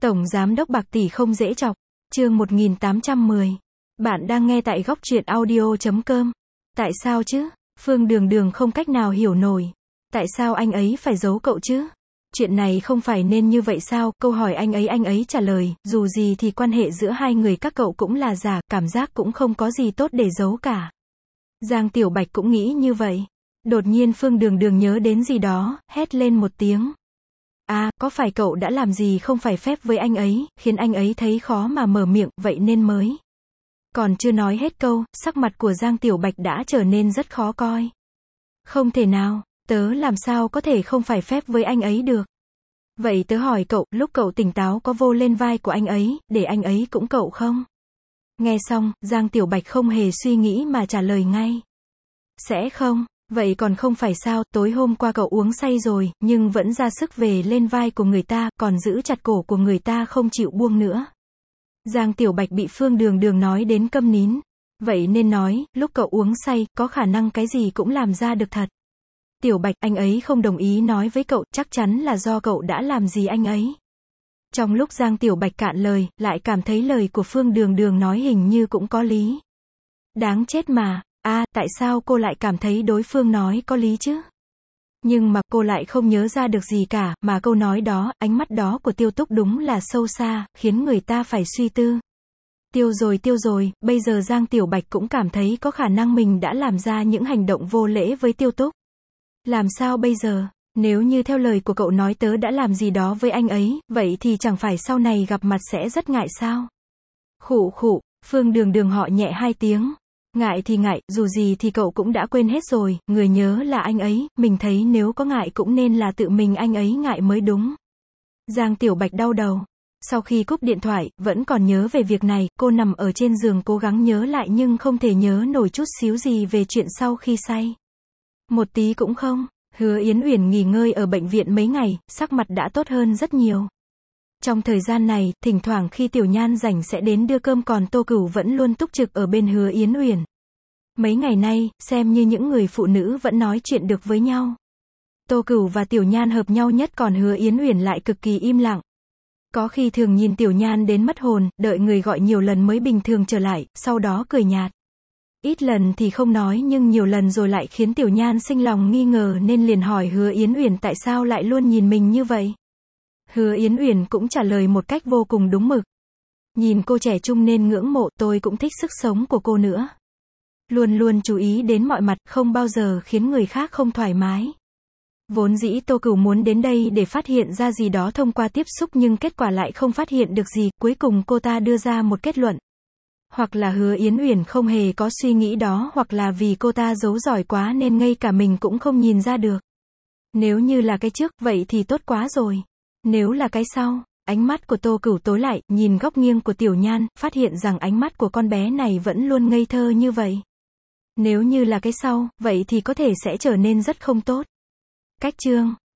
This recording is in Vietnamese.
Tổng giám đốc bạc tỷ không dễ chọc. Chương 1810. Bạn đang nghe tại góc truyện audio.com. Tại sao chứ? Phương Đường Đường không cách nào hiểu nổi. Tại sao anh ấy phải giấu cậu chứ? Chuyện này không phải nên như vậy sao? Câu hỏi anh ấy trả lời, dù gì thì quan hệ giữa hai người các cậu cũng là giả, cảm giác cũng không có gì tốt để giấu cả. Giang Tiểu Bạch cũng nghĩ như vậy. Đột nhiên Phương Đường Đường nhớ đến gì đó, hét lên một tiếng. À, có phải cậu đã làm gì không phải phép với anh ấy, khiến anh ấy thấy khó mà mở miệng, vậy nên mới. Còn chưa nói hết câu, sắc mặt của Giang Tiểu Bạch đã trở nên rất khó coi. Không thể nào, tớ làm sao có thể không phải phép với anh ấy được. Vậy tớ hỏi cậu, lúc cậu tỉnh táo có vô lên vai của anh ấy, để anh ấy cũng cậu không? Nghe xong, Giang Tiểu Bạch không hề suy nghĩ mà trả lời ngay. Sẽ không. Vậy còn không phải sao, tối hôm qua cậu uống say rồi, nhưng vẫn ra sức về lên vai của người ta, còn giữ chặt cổ của người ta không chịu buông nữa. Giang Tiểu Bạch bị Phương Đường Đường nói đến câm nín. Vậy nên nói, lúc cậu uống say, có khả năng cái gì cũng làm ra được thật. Tiểu Bạch, anh ấy không đồng ý nói với cậu, chắc chắn là do cậu đã làm gì anh ấy. Trong lúc Giang Tiểu Bạch cạn lời, lại cảm thấy lời của Phương Đường Đường nói hình như cũng có lý. Đáng chết mà. Tại sao cô lại cảm thấy đối phương nói có lý chứ? Nhưng mà cô lại không nhớ ra được gì cả, mà câu nói đó, ánh mắt đó của Tiêu Túc đúng là sâu xa, khiến người ta phải suy tư. Tiêu rồi, bây giờ Giang Tiểu Bạch cũng cảm thấy có khả năng mình đã làm ra những hành động vô lễ với Tiêu Túc. Làm sao bây giờ? Nếu như theo lời của cậu nói tớ đã làm gì đó với anh ấy, vậy thì chẳng phải sau này gặp mặt sẽ rất ngại sao? Khụ, Phương Đường Đường họ nhẹ 2 tiếng. Ngại thì ngại, dù gì thì cậu cũng đã quên hết rồi, người nhớ là anh ấy, mình thấy nếu có ngại cũng nên là tự mình anh ấy ngại mới đúng. Giang Tiểu Bạch đau đầu. Sau khi cúp điện thoại, vẫn còn nhớ về việc này, cô nằm ở trên giường cố gắng nhớ lại nhưng không thể nhớ nổi chút xíu gì về chuyện sau khi say. Một tí cũng không. Hứa Yến Uyển nghỉ ngơi ở bệnh viện mấy ngày, sắc mặt đã tốt hơn rất nhiều. Trong thời gian này, thỉnh thoảng khi Tiểu Nhan rảnh sẽ đến đưa cơm, còn Tô Cửu vẫn luôn túc trực ở bên Hứa Yến Uyển. Mấy ngày nay, xem như những người phụ nữ vẫn nói chuyện được với nhau. Tô Cửu và Tiểu Nhan hợp nhau nhất, còn Hứa Yến Uyển lại cực kỳ im lặng. Có khi thường nhìn Tiểu Nhan đến mất hồn, đợi người gọi nhiều lần mới bình thường trở lại, sau đó cười nhạt. Ít lần thì không nói nhưng nhiều lần rồi lại khiến Tiểu Nhan sinh lòng nghi ngờ nên liền hỏi Hứa Yến Uyển tại sao lại luôn nhìn mình như vậy. Hứa Yến Uyển cũng trả lời một cách vô cùng đúng mực. Nhìn cô trẻ trung nên ngưỡng mộ, tôi cũng thích sức sống của cô nữa. Luôn luôn chú ý đến mọi mặt, không bao giờ khiến người khác không thoải mái. Vốn dĩ Tô Cửu muốn đến đây để phát hiện ra gì đó thông qua tiếp xúc nhưng kết quả lại không phát hiện được gì, cuối cùng cô ta đưa ra một kết luận. Hoặc là Hứa Yến Uyển không hề có suy nghĩ đó, hoặc là vì cô ta giấu giỏi quá nên ngay cả mình cũng không nhìn ra được. Nếu như là cái trước, vậy thì tốt quá rồi. Nếu là cái sau, ánh mắt của Tô Cửu tối lại, nhìn góc nghiêng của Tiểu Nhan, phát hiện rằng ánh mắt của con bé này vẫn luôn ngây thơ như vậy. Nếu như là cái sau, vậy thì có thể sẽ trở nên rất không tốt. Cách chương